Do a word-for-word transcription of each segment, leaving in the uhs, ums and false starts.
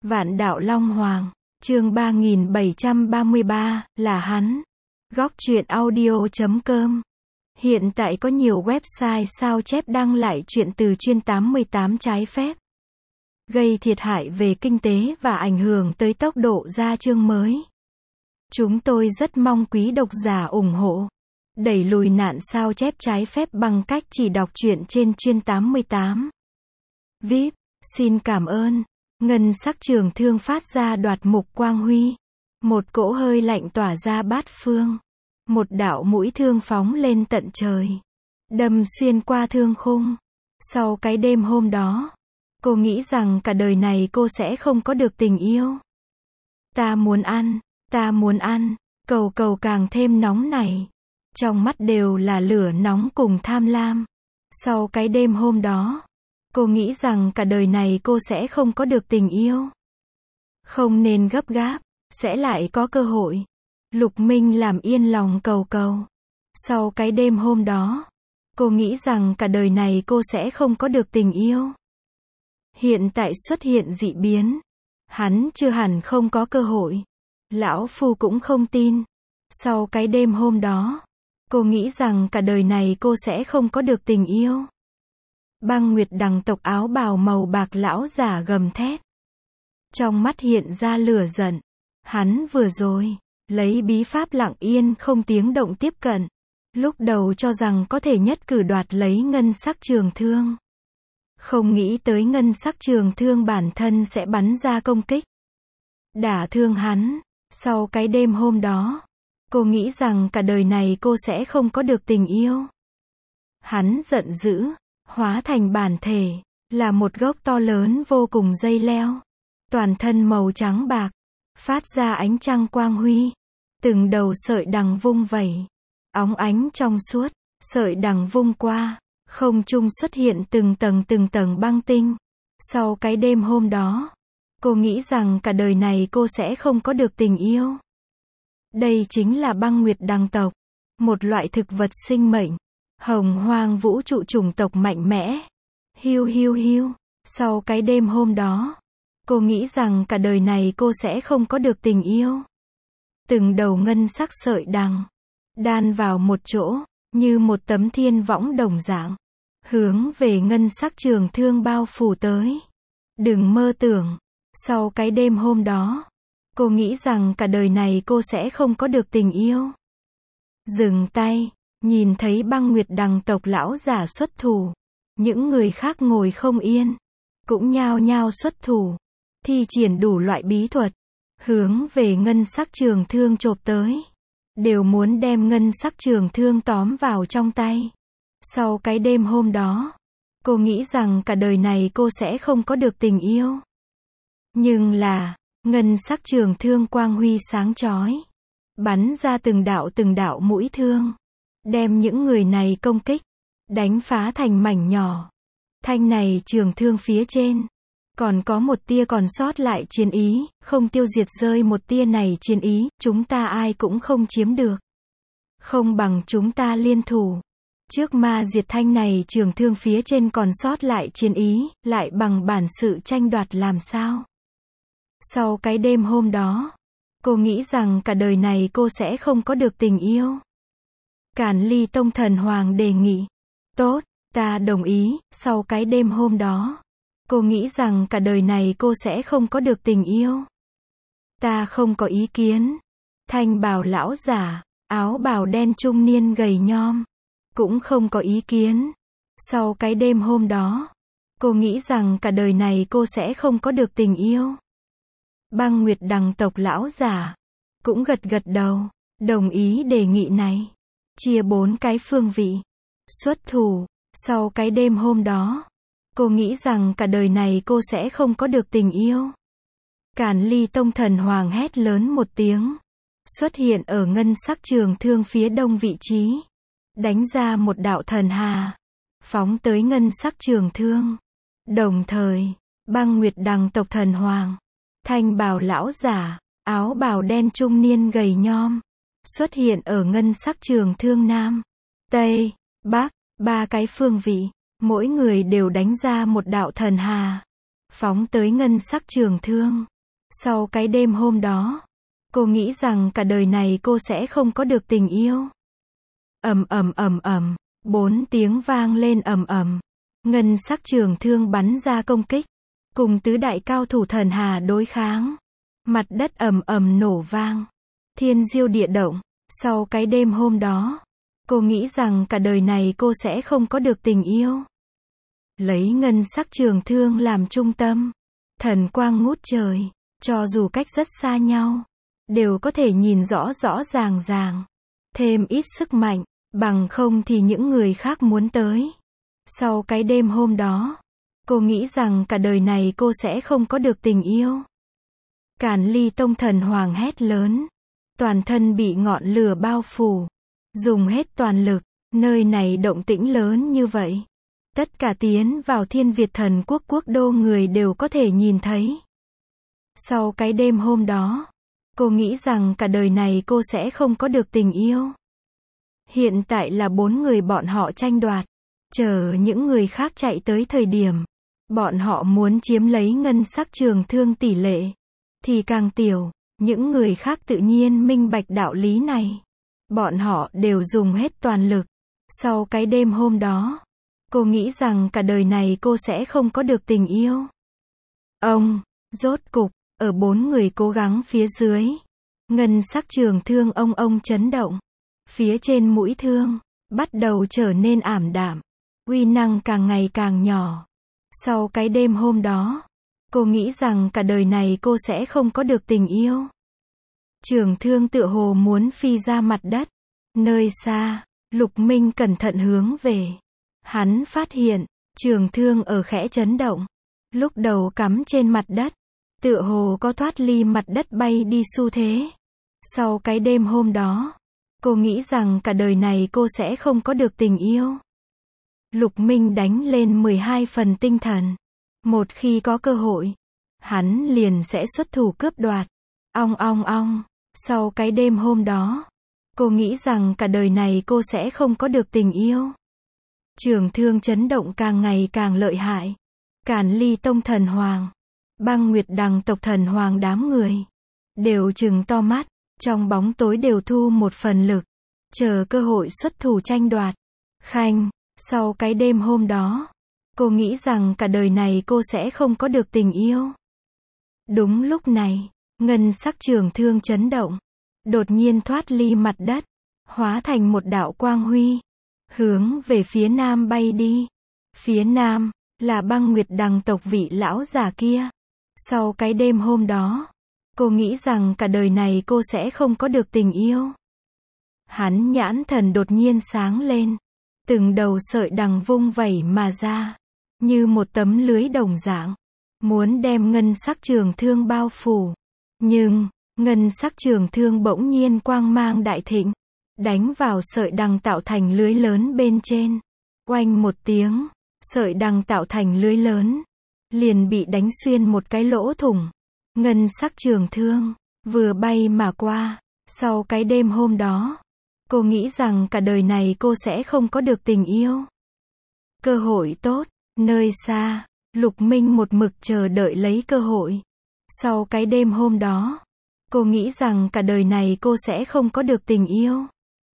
Vạn đạo Long Hoàng, chương ba nghìn bảy trăm ba mươi ba, là hắn. Góc truyện audio chấm com. Hiện tại có nhiều website sao chép đăng lại truyện từ chuyên tám mươi tám trái phép, gây thiệt hại về kinh tế và ảnh hưởng tới tốc độ ra chương mới. Chúng tôi rất mong quý độc giả ủng hộ, đẩy lùi nạn sao chép trái phép bằng cách chỉ đọc truyện trên chuyên tám mươi tám. vê i pê, xin cảm ơn. Ngân sắc trường thương phát ra đoạt mục quang huy. Một cỗ hơi lạnh tỏa ra bát phương. Một đạo mũi thương phóng lên tận trời, đâm xuyên qua thương khung. Sau cái đêm hôm đó, cô nghĩ rằng cả đời này cô sẽ không có được tình yêu. Ta muốn ăn, ta muốn ăn, cầu cầu càng thêm nóng nảy. Trong mắt đều là lửa nóng cùng tham lam. Sau cái đêm hôm đó, cô nghĩ rằng cả đời này cô sẽ không có được tình yêu. Không nên gấp gáp, sẽ lại có cơ hội. Lục Minh làm yên lòng cầu cầu. Sau cái đêm hôm đó, cô nghĩ rằng cả đời này cô sẽ không có được tình yêu. Hiện tại xuất hiện dị biến. Hắn chưa hẳn không có cơ hội. Lão Phu cũng không tin. Sau cái đêm hôm đó, cô nghĩ rằng cả đời này cô sẽ không có được tình yêu. Băng Nguyệt đằng tộc áo bào màu bạc lão giả gầm thét. Trong mắt hiện ra lửa giận. Hắn vừa rồi lấy bí pháp lặng yên không tiếng động tiếp cận. Lúc đầu cho rằng có thể nhất cử đoạt lấy ngân sắc trường thương. Không nghĩ tới ngân sắc trường thương bản thân sẽ bắn ra công kích, đả thương hắn. Sau cái đêm hôm đó, cô nghĩ rằng cả đời này cô sẽ không có được tình yêu. Hắn giận dữ, hóa thành bản thể, là một gốc to lớn vô cùng dây leo. Toàn thân màu trắng bạc, phát ra ánh trăng quang huy. Từng đầu sợi đằng vung vẩy, óng ánh trong suốt. Sợi đằng vung qua, không trung xuất hiện từng tầng từng tầng băng tinh. Sau cái đêm hôm đó, cô nghĩ rằng cả đời này cô sẽ không có được tình yêu. Đây chính là băng nguyệt đằng tộc, một loại thực vật sinh mệnh, hồng hoang vũ trụ chủng tộc mạnh mẽ. Hiu hiu hiu. Sau cái đêm hôm đó, cô nghĩ rằng cả đời này cô sẽ không có được tình yêu. Từng đầu ngân sắc sợi đằng đan vào một chỗ, như một tấm thiên võng đồng dạng, hướng về ngân sắc trường thương bao phủ tới. Đừng mơ tưởng. Sau cái đêm hôm đó, cô nghĩ rằng cả đời này cô sẽ không có được tình yêu. Dừng tay. Nhìn thấy băng nguyệt đằng tộc lão giả xuất thủ, những người khác ngồi không yên, cũng nhao nhao xuất thủ, thi triển đủ loại bí thuật, hướng về ngân sắc trường thương chộp tới, đều muốn đem ngân sắc trường thương tóm vào trong tay. Sau cái đêm hôm đó, cô nghĩ rằng cả đời này cô sẽ không có được tình yêu. Nhưng là, ngân sắc trường thương quang huy sáng chói, bắn ra từng đạo từng đạo mũi thương, đem những người này công kích, đánh phá thành mảnh nhỏ. Thanh này trường thương phía trên, còn có một tia còn sót lại chiến ý, không tiêu diệt rơi một tia này chiến ý, chúng ta ai cũng không chiếm được. Không bằng chúng ta liên thủ. Trước ma diệt thanh này trường thương phía trên còn sót lại chiến ý, lại bằng bản sự tranh đoạt làm sao. Sau cái đêm hôm đó, cô nghĩ rằng cả đời này cô sẽ không có được tình yêu. Càn Ly Tông Thần Hoàng đề nghị. Tốt, ta đồng ý. Sau cái đêm hôm đó, cô nghĩ rằng cả đời này cô sẽ không có được tình yêu. Ta không có ý kiến. Thanh bào lão giả, áo bào đen trung niên gầy nhom, cũng không có ý kiến. Sau cái đêm hôm đó, cô nghĩ rằng cả đời này cô sẽ không có được tình yêu. Băng Nguyệt đằng tộc lão giả cũng gật gật đầu, đồng ý đề nghị này. Chia bốn cái phương vị, xuất thủ. Sau cái đêm hôm đó, cô nghĩ rằng cả đời này cô sẽ không có được tình yêu. Càn Ly Tông Thần Hoàng hét lớn một tiếng, xuất hiện ở ngân sắc trường thương phía đông vị trí, đánh ra một đạo thần hà, phóng tới ngân sắc trường thương. Đồng thời, băng nguyệt đằng tộc thần hoàng, thanh bào lão giả, áo bào đen trung niên gầy nhom, xuất hiện ở ngân sắc trường thương nam, tây, bắc, ba cái phương vị, mỗi người đều đánh ra một đạo thần hà, phóng tới ngân sắc trường thương. Sau cái đêm hôm đó, cô nghĩ rằng cả đời này cô sẽ không có được tình yêu. Ầm ầm ầm ầm, bốn tiếng vang lên ầm ầm. Ngân sắc trường thương bắn ra công kích, cùng tứ đại cao thủ thần hà đối kháng. Mặt đất ầm ầm nổ vang, thiên diêu địa động. Sau cái đêm hôm đó, cô nghĩ rằng cả đời này cô sẽ không có được tình yêu. Lấy ngân sắc trường thương làm trung tâm, thần quang ngút trời, cho dù cách rất xa nhau, đều có thể nhìn rõ rõ ràng ràng. Thêm ít sức mạnh, bằng không thì những người khác muốn tới. Sau cái đêm hôm đó, cô nghĩ rằng cả đời này cô sẽ không có được tình yêu. Càn Ly Tông thần hoàng hét lớn, toàn thân bị ngọn lửa bao phủ, dùng hết toàn lực, nơi này động tĩnh lớn như vậy. Tất cả tiến vào Thiên Việt Thần Quốc quốc đô người đều có thể nhìn thấy. Sau cái đêm hôm đó, cô nghĩ rằng cả đời này cô sẽ không có được tình yêu. Hiện tại là bốn người bọn họ tranh đoạt, chờ những người khác chạy tới thời điểm, bọn họ muốn chiếm lấy ngân sắc trường thương tỷ lệ, thì càng tiểu, những người khác tự nhiên minh bạch đạo lý này. Bọn họ đều dùng hết toàn lực. Sau cái đêm hôm đó, cô nghĩ rằng cả đời này cô sẽ không có được tình yêu. Ông, rốt cục, ở bốn người cố gắng phía dưới, ngân sắc trường thương ông ông chấn động. Phía trên mũi thương, bắt đầu trở nên ảm đạm, uy năng càng ngày càng nhỏ. Sau cái đêm hôm đó, cô nghĩ rằng cả đời này cô sẽ không có được tình yêu. Trường thương tựa hồ muốn phi ra mặt đất. Nơi xa, Lục Minh cẩn thận hướng về. Hắn phát hiện, trường thương ở khẽ chấn động. Lúc đầu cắm trên mặt đất, tựa hồ có thoát ly mặt đất bay đi xu thế. Sau cái đêm hôm đó, cô nghĩ rằng cả đời này cô sẽ không có được tình yêu. Lục Minh đánh lên mười hai phần tinh thần. Một khi có cơ hội, hắn liền sẽ xuất thủ cướp đoạt. Ong ong ong, sau cái đêm hôm đó, cô nghĩ rằng cả đời này cô sẽ không có được tình yêu. Trường thương chấn động càng ngày càng lợi hại. Càn Ly Tông thần hoàng, Băng Nguyệt Đằng tộc thần hoàng đám người, đều trừng to mắt, trong bóng tối đều thu một phần lực, chờ cơ hội xuất thủ tranh đoạt. Khanh, sau cái đêm hôm đó, cô nghĩ rằng cả đời này cô sẽ không có được tình yêu. Đúng lúc này, ngân sắc trường thương chấn động, đột nhiên thoát ly mặt đất, hóa thành một đạo quang huy, hướng về phía nam bay đi. Phía nam, là Băng Nguyệt Đằng tộc vị lão già kia. Sau cái đêm hôm đó, cô nghĩ rằng cả đời này cô sẽ không có được tình yêu. Hắn nhãn thần đột nhiên sáng lên, từng đầu sợi đằng vung vẩy mà ra, như một tấm lưới đồng dạng, muốn đem ngân sắc trường thương bao phủ. Nhưng, ngân sắc trường thương bỗng nhiên quang mang đại thịnh, đánh vào sợi đằng tạo thành lưới lớn bên trên. Oanh một tiếng, sợi đằng tạo thành lưới lớn, liền bị đánh xuyên một cái lỗ thủng. Ngân sắc trường thương, vừa bay mà qua. Sau cái đêm hôm đó, cô nghĩ rằng cả đời này cô sẽ không có được tình yêu. Cơ hội tốt, nơi xa, Lục Minh một mực chờ đợi lấy cơ hội. Sau cái đêm hôm đó, cô nghĩ rằng cả đời này cô sẽ không có được tình yêu.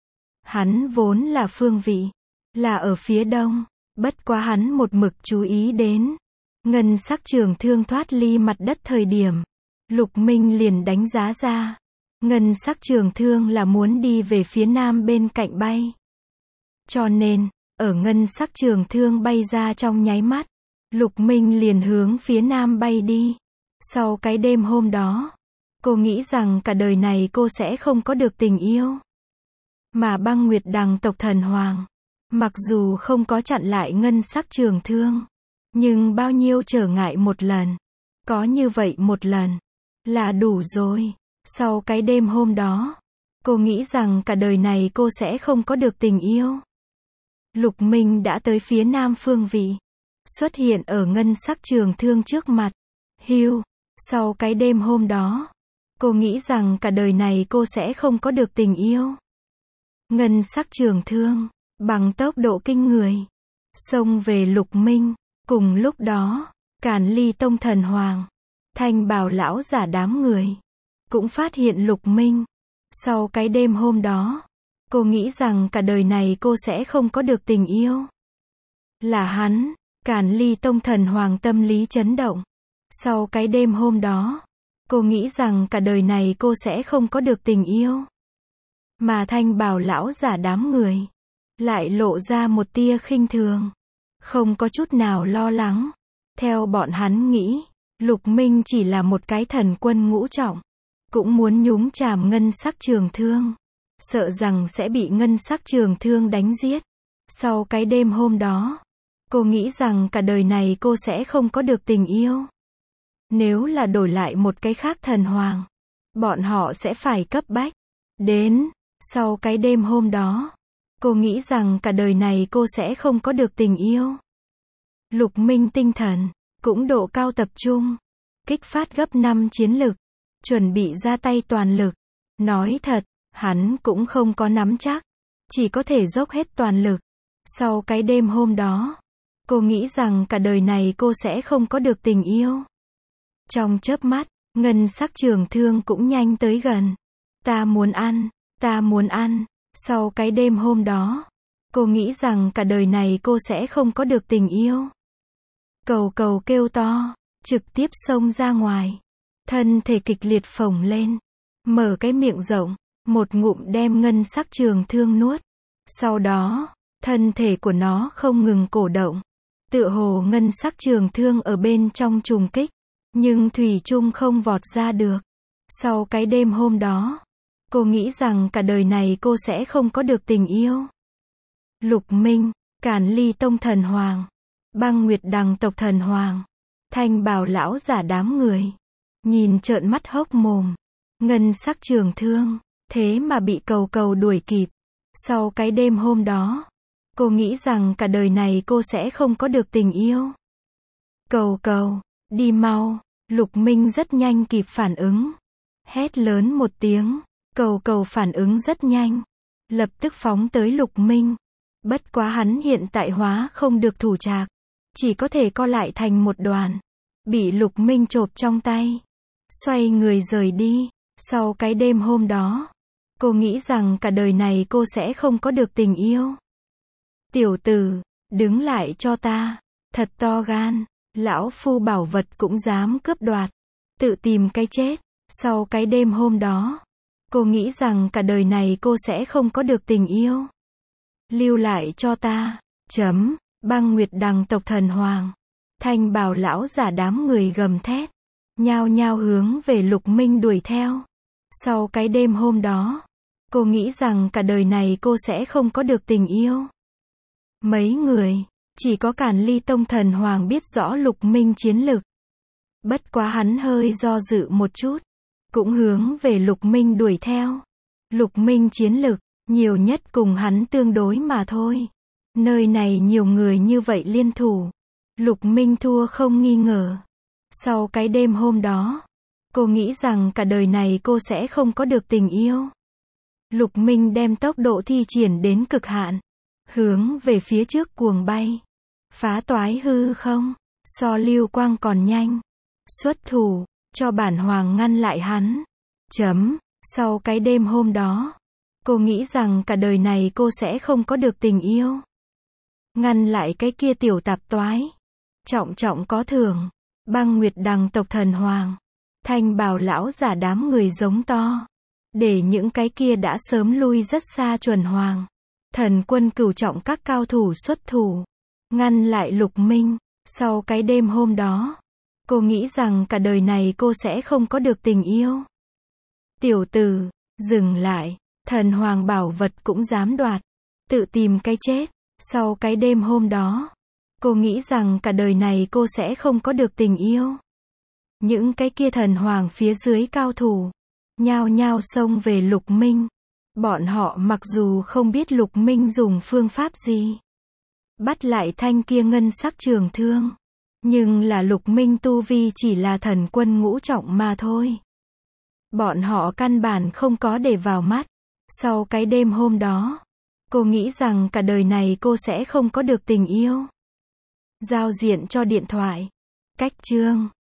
Hắn vốn là phương vị, là ở phía đông, bất quá hắn một mực chú ý đến. Ngân sắc trường thương thoát ly mặt đất thời điểm, Lục Minh liền đánh giá ra. Ngân sắc trường thương là muốn đi về phía nam bên cạnh bay. Cho nên, ở ngân sắc trường thương bay ra trong nháy mắt, Lục Minh liền hướng phía nam bay đi. Sau cái đêm hôm đó, cô nghĩ rằng cả đời này cô sẽ không có được tình yêu. Mà Băng Nguyệt Đằng tộc thần hoàng, mặc dù không có chặn lại ngân sắc trường thương, nhưng bao nhiêu trở ngại một lần, có như vậy một lần, là đủ rồi. Sau cái đêm hôm đó, cô nghĩ rằng cả đời này cô sẽ không có được tình yêu. Lục Minh đã tới phía nam phương vị, xuất hiện ở ngân sắc trường thương trước mặt. Hiu, sau cái đêm hôm đó, cô nghĩ rằng cả đời này cô sẽ không có được tình yêu. Ngân sắc trường thương, bằng tốc độ kinh người, xông về Lục Minh. Cùng lúc đó, Càn Ly Tông thần hoàng, Thanh bào lão giả đám người cũng phát hiện Lục Minh. Sau cái đêm hôm đó, cô nghĩ rằng cả đời này cô sẽ không có được tình yêu. Là hắn. Càn Ly Tông thần hoàng tâm lý chấn động. Sau cái đêm hôm đó, cô nghĩ rằng cả đời này cô sẽ không có được tình yêu. Mà thanh bào lão giả đám người lại lộ ra một tia khinh thường, không có chút nào lo lắng. Theo bọn hắn nghĩ, Lục Minh chỉ là một cái thần quân ngũ trọng, cũng muốn nhúng chàm Ngân Sắc Trường Thương, sợ rằng sẽ bị Ngân Sắc Trường Thương đánh giết. Sau cái đêm hôm đó, cô nghĩ rằng cả đời này cô sẽ không có được tình yêu. Nếu là đổi lại một cái khác thần hoàng, bọn họ sẽ phải cấp bách đến. Sau cái đêm hôm đó, cô nghĩ rằng cả đời này cô sẽ không có được tình yêu. Lục Minh tinh thần cũng độ cao tập trung, kích phát gấp năm chiến lực, chuẩn bị ra tay toàn lực. Nói thật, hắn cũng không có nắm chắc, chỉ có thể dốc hết toàn lực. Sau cái đêm hôm đó, cô nghĩ rằng cả đời này cô sẽ không có được tình yêu. Trong chớp mắt, Ngân Sắc Trường Thương cũng nhanh tới gần. Ta muốn ăn, ta muốn ăn. Sau cái đêm hôm đó, cô nghĩ rằng cả đời này cô sẽ không có được tình yêu. Cầu cầu kêu to, trực tiếp xông ra ngoài. Thân thể kịch liệt phồng lên, mở cái miệng rộng, một ngụm đem Ngân Sắc Trường Thương nuốt. Sau đó, thân thể của nó không ngừng cổ động, tựa hồ Ngân Sắc Trường Thương ở bên trong trùng kích, nhưng thủy chung không vọt ra được. Sau cái đêm hôm đó, cô nghĩ rằng cả đời này cô sẽ không có được tình yêu. Lục Minh, Càn Ly Tông thần hoàng, Băng Nguyệt Đằng tộc thần hoàng, thanh bào lão giả đám người nhìn trợn mắt hốc mồm. Ngân Sắc Trường Thương thế mà bị cầu cầu đuổi kịp. Sau cái đêm hôm đó, cô nghĩ rằng cả đời này cô sẽ không có được tình yêu. Cầu cầu, đi mau. Lục Minh rất nhanh kịp phản ứng, hét lớn một tiếng. Cầu cầu phản ứng rất nhanh, lập tức phóng tới Lục Minh. Bất quá hắn hiện tại hóa không được thủ trạc, chỉ có thể co lại thành một đoàn, bị Lục Minh chộp trong tay, xoay người rời đi. Sau cái đêm hôm đó, cô nghĩ rằng cả đời này cô sẽ không có được tình yêu. Tiểu tử, đứng lại cho ta. Thật to gan, lão phu bảo vật cũng dám cướp đoạt, tự tìm cái chết. Sau cái đêm hôm đó, cô nghĩ rằng cả đời này cô sẽ không có được tình yêu. Lưu lại cho ta. Chấm. Băng Nguyệt Đằng tộc thần hoàng, thanh bào lão giả đám người gầm thét, nhao nhao hướng về Lục Minh đuổi theo. Sau cái đêm hôm đó, cô nghĩ rằng cả đời này cô sẽ không có được tình yêu. Mấy người, chỉ có Càn Ly Tông thần hoàng biết rõ Lục Minh chiến lực. Bất quá hắn hơi do dự một chút, cũng hướng về Lục Minh đuổi theo. Lục Minh chiến lực, nhiều nhất cùng hắn tương đối mà thôi. Nơi này nhiều người như vậy liên thủ, Lục Minh thua không nghi ngờ. Sau cái đêm hôm đó, cô nghĩ rằng cả đời này cô sẽ không có được tình yêu. Lục Minh đem tốc độ thi triển đến cực hạn, hướng về phía trước cuồng bay, phá toái hư không, so lưu quang còn nhanh. Xuất thủ, cho bản hoàng ngăn lại hắn. Chấm. Sau cái đêm hôm đó, cô nghĩ rằng cả đời này cô sẽ không có được tình yêu. Ngăn lại cái kia tiểu tạp toái. Trọng trọng có thưởng. Băng Nguyệt Đằng tộc thần hoàng, thanh bào lão giả đám người giống to, để những cái kia đã sớm lui rất xa chuẩn hoàng, thần quân cửu trọng các cao thủ xuất thủ, ngăn lại Lục Minh. Sau cái đêm hôm đó, cô nghĩ rằng cả đời này cô sẽ không có được tình yêu. Tiểu tử, dừng lại. Thần hoàng bảo vật cũng dám đoạt, tự tìm cái chết. Sau cái đêm hôm đó, cô nghĩ rằng cả đời này cô sẽ không có được tình yêu. Những cái kia thần hoàng phía dưới cao thủ, nhao nhao xông về Lục Minh. Bọn họ mặc dù không biết Lục Minh dùng phương pháp gì bắt lại thanh kia ngân sắc trường thương, nhưng là Lục Minh tu vi chỉ là thần quân ngũ trọng mà thôi. Bọn họ căn bản không có để vào mắt. Sau cái đêm hôm đó, cô nghĩ rằng cả đời này cô sẽ không có được tình yêu. Giao diện cho điện thoại. Cách chương